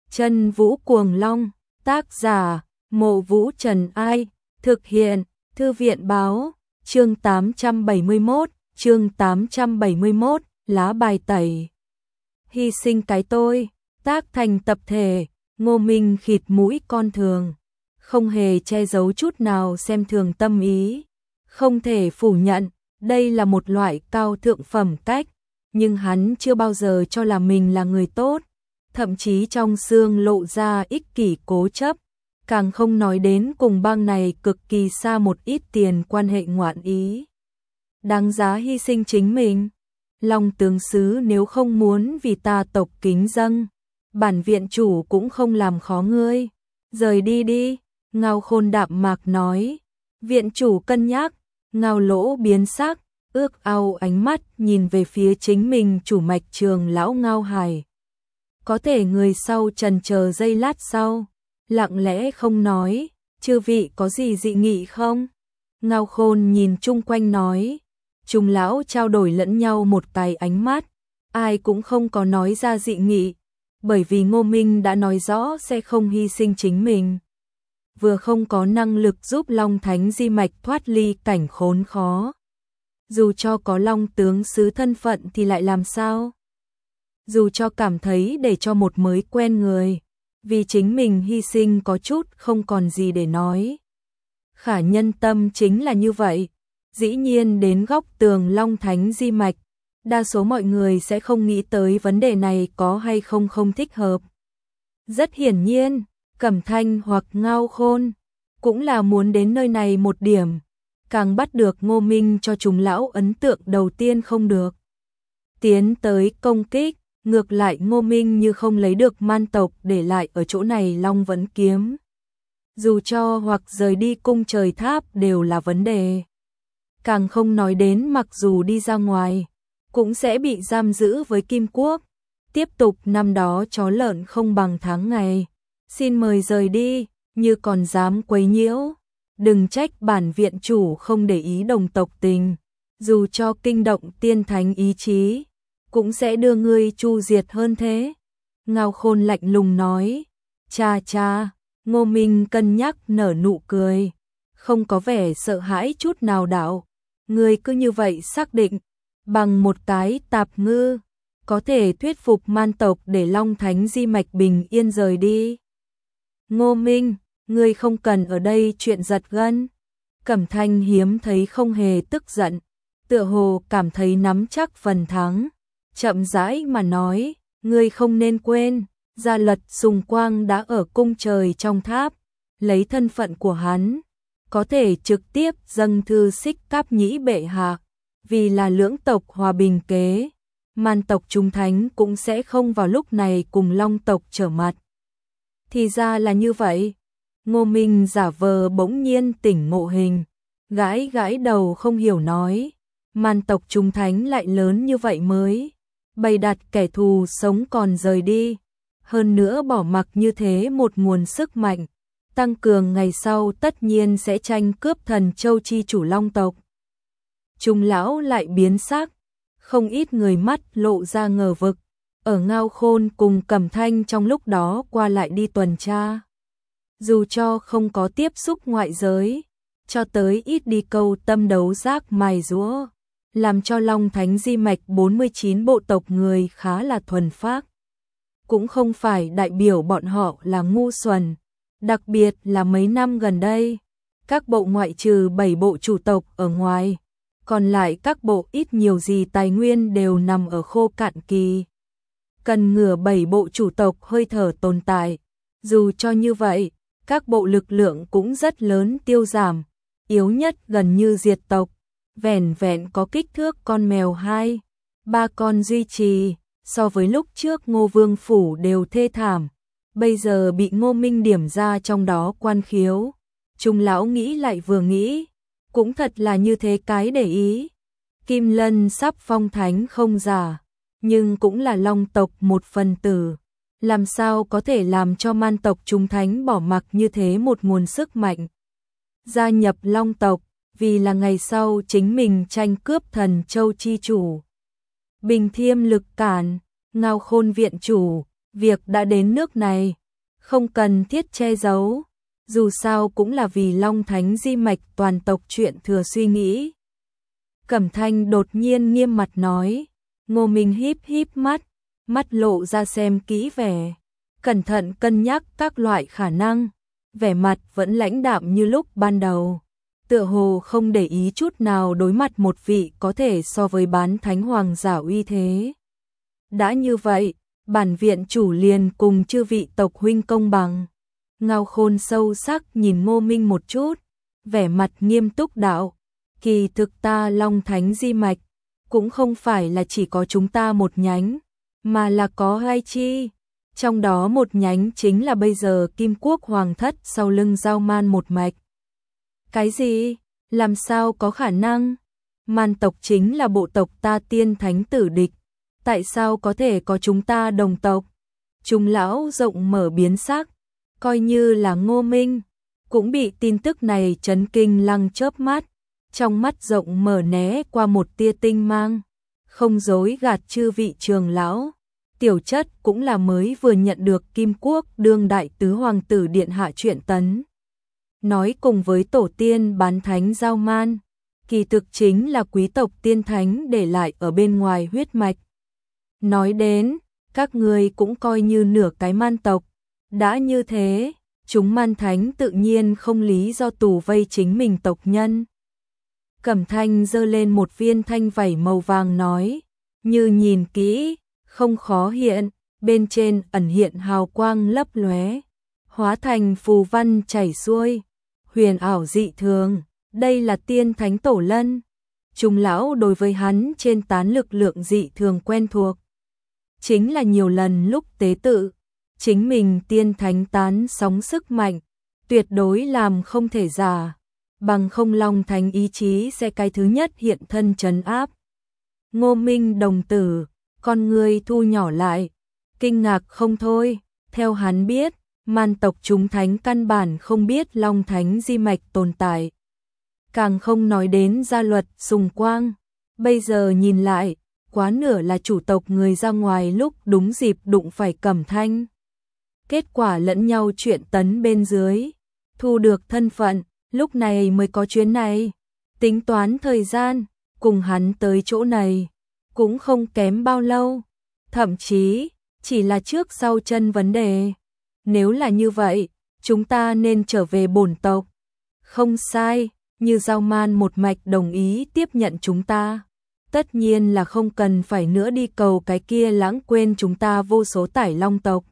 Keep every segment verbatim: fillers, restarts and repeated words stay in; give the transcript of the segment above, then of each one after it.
Chân Vũ Cuồng Long, tác giả, Mộ Vũ Trần Ai, thực hiện, Thư viện báo, chương tám trăm bảy mươi mốt, chương tám trăm bảy mươi mốt, lá bài tẩy. Hy sinh cái tôi, tác thành tập thể, Ngô Minh khịt mũi con thường, không hề che giấu chút nào xem thường tâm ý. Không thể phủ nhận, đây là một loại cao thượng phẩm cách, nhưng hắn chưa bao giờ cho là mình là người tốt, thậm chí trong xương lộ ra ích kỷ cố chấp, càng không nói đến cùng bang này cực kỳ xa một ít tiền quan hệ ngoạn ý. Đáng giá hy sinh chính mình. Long tướng sứ nếu không muốn vì ta tộc kính dâng, bản viện chủ cũng không làm khó ngươi. Rời đi đi, Ngao Khôn đạm mạc nói. Viện chủ cân nhắc, Ngao Lỗ biến sắc, ước ao ánh mắt nhìn về phía chính mình chủ mạch trường lão Ngao Hải. Có thể người sau trần chờ giây lát sau, lặng lẽ không nói, chư vị có gì dị nghị không? Ngao Khôn nhìn chung quanh nói. Chúng lão trao đổi lẫn nhau một cái ánh mắt, ai cũng không có nói ra dị nghị, bởi vì Ngô Minh đã nói rõ sẽ không hy sinh chính mình. Vừa không có năng lực giúp Long Thánh Di Mạch thoát ly cảnh khốn khó. Dù cho có Long tướng sứ thân phận thì lại làm sao? Dù cho cảm thấy để cho một mới quen người, vì chính mình hy sinh có chút không còn gì để nói. Khả nhân tâm chính là như vậy. Dĩ nhiên đến góc tường Long Thánh Di Mạch, đa số mọi người sẽ không nghĩ tới vấn đề này có hay không không thích hợp. Rất hiển nhiên, Cẩm Thanh hoặc Ngao Khôn cũng là muốn đến nơi này một điểm, càng bắt được Ngô Minh cho chúng lão ấn tượng đầu tiên không được. Tiến tới công kích, ngược lại Ngô Minh như không lấy được man tộc để lại ở chỗ này Long Vẫn Kiếm. Dù cho hoặc rời đi cung trời tháp đều là vấn đề. Càng không nói đến mặc dù đi ra ngoài, cũng sẽ bị giam giữ với Kim Quốc. Tiếp tục năm đó chó lợn không bằng tháng ngày. Xin mời rời đi, như còn dám quấy nhiễu. Đừng trách bản viện chủ không để ý đồng tộc tình. Dù cho kinh động tiên thánh ý chí, cũng sẽ đưa ngươi chu diệt hơn thế. Ngao Khôn lạnh lùng nói. Cha cha, Ngô Minh cân nhắc nở nụ cười. Không có vẻ sợ hãi chút nào đạo. Ngươi cứ như vậy xác định, bằng một cái tạp ngư, có thể thuyết phục man tộc để Long Thánh Di Mạch bình yên rời đi. Ngô Minh, ngươi không cần ở đây chuyện giật gân. Cẩm Thanh hiếm thấy không hề tức giận, tựa hồ cảm thấy nắm chắc phần thắng. Chậm rãi mà nói, ngươi không nên quên, Gia Luật Sùng Quang đã ở cung trời trong tháp, lấy thân phận của hắn. Có thể trực tiếp dâng thư Xích Cáp Nhĩ bệ hạ, vì là lưỡng tộc hòa bình kế, man tộc trung thánh cũng sẽ không vào lúc này cùng Long tộc trở mặt. Thì ra là như vậy. Ngô Minh giả vờ bỗng nhiên tỉnh ngộ hình, gãi gãi đầu không hiểu nói, man tộc trung thánh lại lớn như vậy mới bày đặt kẻ thù sống còn rời đi, hơn nữa bỏ mặc như thế một nguồn sức mạnh tăng cường ngày sau tất nhiên sẽ tranh cướp Thần Châu chi chủ Long tộc. Trung lão lại biến sắc, không ít người mắt lộ ra ngờ vực, ở Ngao Khôn cùng Cẩm Thanh trong lúc đó qua lại đi tuần tra. Dù cho không có tiếp xúc ngoại giới, cho tới ít đi câu tâm đấu giác mài giũa, làm cho Long Thánh Di Mạch bốn mươi chín bộ tộc người khá là thuần phác. Cũng không phải đại biểu bọn họ là ngu xuẩn. Đặc biệt là mấy năm gần đây, các bộ ngoại trừ bảy bộ chủ tộc ở ngoài, còn lại các bộ ít nhiều gì tài nguyên đều nằm ở khô cạn kỳ. Cần ngừa bảy bộ chủ tộc hơi thở tồn tại. Dù cho như vậy, các bộ lực lượng cũng rất lớn tiêu giảm, yếu nhất gần như diệt tộc, vẻn vẹn có kích thước con mèo hai, ba con duy trì, so với lúc trước Ngô Vương Phủ đều thê thảm. Bây giờ bị Ngô Minh điểm ra trong đó quan khiếu, Trung lão nghĩ lại vừa nghĩ, cũng thật là như thế cái để ý. Kim Lân sắp phong thánh không giả, nhưng cũng là Long tộc một phần tử, làm sao có thể làm cho man tộc trung thánh bỏ mặc như thế một nguồn sức mạnh. Gia nhập Long tộc, vì là ngày sau chính mình tranh cướp Thần Châu chi chủ. Bình Thiêm lực cản, Ngao Khôn viện chủ. Việc đã đến nước này, không cần thiết che giấu, dù sao cũng là vì Long Thánh di mạch toàn tộc chuyện thừa suy nghĩ. Cẩm Thanh đột nhiên nghiêm mặt nói, Ngô Minh híp híp mắt, mắt lộ ra xem kỹ vẻ, cẩn thận cân nhắc các loại khả năng, vẻ mặt vẫn lãnh đạm như lúc ban đầu, tựa hồ không để ý chút nào đối mặt một vị có thể so với bán thánh hoàng giả uy thế. Đã như vậy, bản viện chủ liền cùng chư vị tộc huynh công bằng. Ngao Khôn sâu sắc nhìn Ngô Minh một chút, vẻ mặt nghiêm túc đạo, kỳ thực ta Long Thánh di mạch, cũng không phải là chỉ có chúng ta một nhánh, mà là có hai chi, trong đó một nhánh chính là bây giờ Kim Quốc Hoàng thất sau lưng Giao Man một mạch. Cái gì? Làm sao có khả năng? Man tộc chính là bộ tộc ta tiên thánh tử địch, tại sao có thể có chúng ta đồng tộc? Trung lão rộng mở biến sắc, coi như là Ngô Minh, cũng bị tin tức này chấn kinh lăng chớp mắt, trong mắt rộng mở né qua một tia tinh mang, không dối gạt chư vị trường lão. Tiểu chất cũng là mới vừa nhận được Kim Quốc đương đại tứ hoàng tử điện hạ chuyện tấn. Nói cùng với tổ tiên bán thánh Giao Man, kỳ thực chính là quý tộc tiên thánh để lại ở bên ngoài huyết mạch. Nói đến, các người cũng coi như nửa cái man tộc, đã như thế, chúng man thánh tự nhiên không lý do tù vây chính mình tộc nhân. Cẩm Thanh giơ lên một viên thanh vảy màu vàng nói, như nhìn kỹ, không khó hiện, bên trên ẩn hiện hào quang lấp lóe, hóa thành phù văn chảy xuôi, huyền ảo dị thường, đây là tiên thánh tổ lân. Trung lão đối với hắn trên tán lực lượng dị thường quen thuộc, chính là nhiều lần lúc tế tự, chính mình tiên thánh tán sóng sức mạnh, tuyệt đối làm không thể giả, bằng không Long Thánh ý chí sẽ cái thứ nhất hiện thân trấn áp. Ngô Minh đồng tử, con người thu nhỏ lại, kinh ngạc không thôi, theo hắn biết, man tộc chúng thánh căn bản không biết Long Thánh di mạch tồn tại. Càng không nói đến gia luật sùng quang, bây giờ nhìn lại, quá nửa là chủ tộc người ra ngoài lúc đúng dịp đụng phải Cẩm Thanh. Kết quả lẫn nhau chuyện tấn bên dưới, thu được thân phận, lúc này mới có chuyến này. Tính toán thời gian, cùng hắn tới chỗ này, cũng không kém bao lâu, thậm chí, chỉ là trước sau chân vấn đề. Nếu là như vậy, chúng ta nên trở về bổn tộc. Không sai, như Giao Man một mạch đồng ý tiếp nhận chúng ta. Tất nhiên là không cần phải nữa đi cầu cái kia lãng quên chúng ta vô số tải long tộc.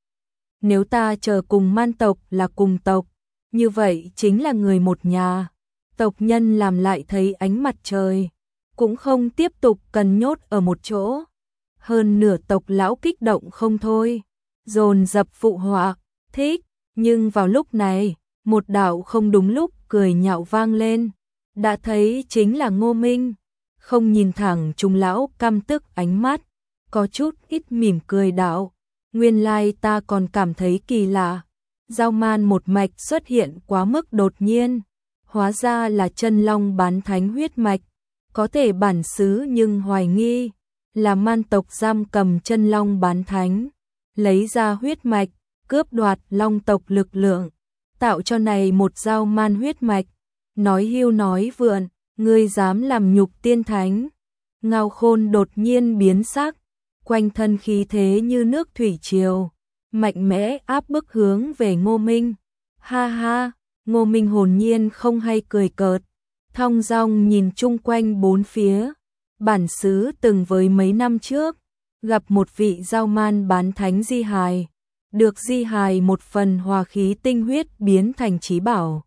Nếu ta chờ cùng man tộc là cùng tộc, như vậy chính là người một nhà. Tộc nhân làm lại thấy ánh mặt trời, cũng không tiếp tục cần nhốt ở một chỗ. Hơn nửa tộc lão kích động không thôi, dồn dập phụ họa, thích, nhưng vào lúc này, một đạo không đúng lúc cười nhạo vang lên, đã thấy chính là Ngô Minh, không nhìn thẳng Trung lão căm tức ánh mắt, có chút ít mỉm cười đạo, nguyên lai ta còn cảm thấy kỳ lạ, Giao Man một mạch xuất hiện quá mức đột nhiên, hóa ra là chân long bán thánh huyết mạch, có thể bản xứ nhưng hoài nghi, là man tộc giam cầm chân long bán thánh, lấy ra huyết mạch, cướp đoạt long tộc lực lượng, tạo cho này một Giao Man huyết mạch, nói hưu nói vượn, ngươi dám làm nhục tiên thánh. Ngao Khôn đột nhiên biến sắc, quanh thân khí thế như nước thủy triều, mạnh mẽ áp bức hướng về Ngô Minh. Ha ha, Ngô Minh hồn nhiên không hay cười cợt, thong dong nhìn chung quanh bốn phía. Bản xứ từng với mấy năm trước, gặp một vị Giao Man bán thánh di hài, được di hài một phần hòa khí tinh huyết biến thành chí bảo.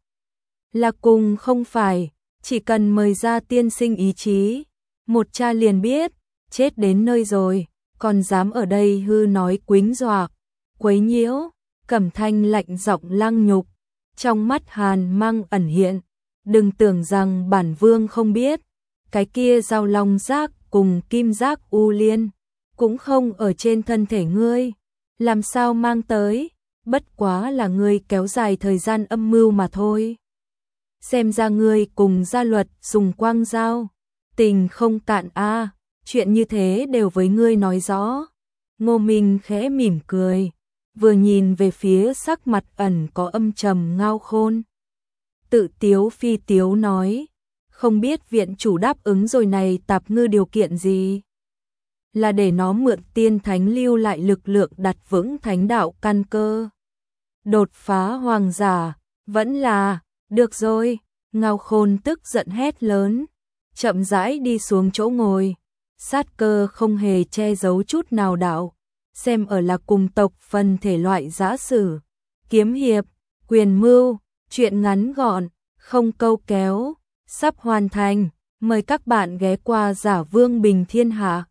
Là cùng không phải, chỉ cần mời ra tiên sinh ý chí, một cha liền biết, chết đến nơi rồi, còn dám ở đây hư nói quính dọa, quấy nhiễu. Cẩm Thanh lạnh giọng lăng nhục, trong mắt hàn mang ẩn hiện, đừng tưởng rằng bản vương không biết, cái kia Giao Long giác cùng Kim giác U Liên, cũng không ở trên thân thể ngươi, làm sao mang tới, bất quá là ngươi kéo dài thời gian âm mưu mà thôi. Xem ra ngươi cùng gia luật sùng quang giao, tình không cạn a, à, chuyện như thế đều với ngươi nói rõ. Ngô Minh khẽ mỉm cười, vừa nhìn về phía sắc mặt ẩn có âm trầm Ngao Khôn. Tự tiếu phi tiếu nói, không biết viện chủ đáp ứng rồi này Tạp Ngư điều kiện gì? Là để nó mượn tiên thánh lưu lại lực lượng đặt vững thánh đạo căn cơ. Đột phá hoàng giả, vẫn là, được rồi, Ngao Khôn tức giận hét lớn, chậm rãi đi xuống chỗ ngồi, sát cơ không hề che giấu chút nào đạo, xem ở là cùng tộc phần thể loại giã sử, kiếm hiệp, quyền mưu, chuyện ngắn gọn, không câu kéo, sắp hoàn thành, mời các bạn ghé qua Giả Vương Bình Thiên Hạ.